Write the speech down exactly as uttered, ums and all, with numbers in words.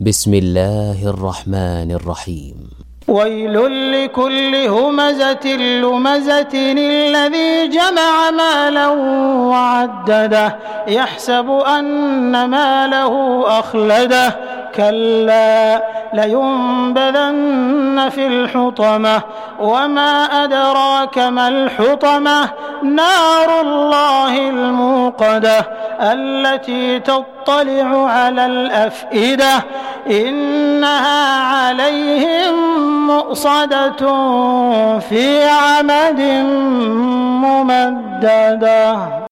بسم الله الرحمن الرحيم. ويل لكل همزة لمزة الذي جمع مالا وعدده يحسب أن ماله أخلده كلا لينبذن في الحطمة وما أدراك ما الحطمة نار الله الموقدة التي تطلع على الأفئدة إنها عليهم مؤصدة في عمد ممددة.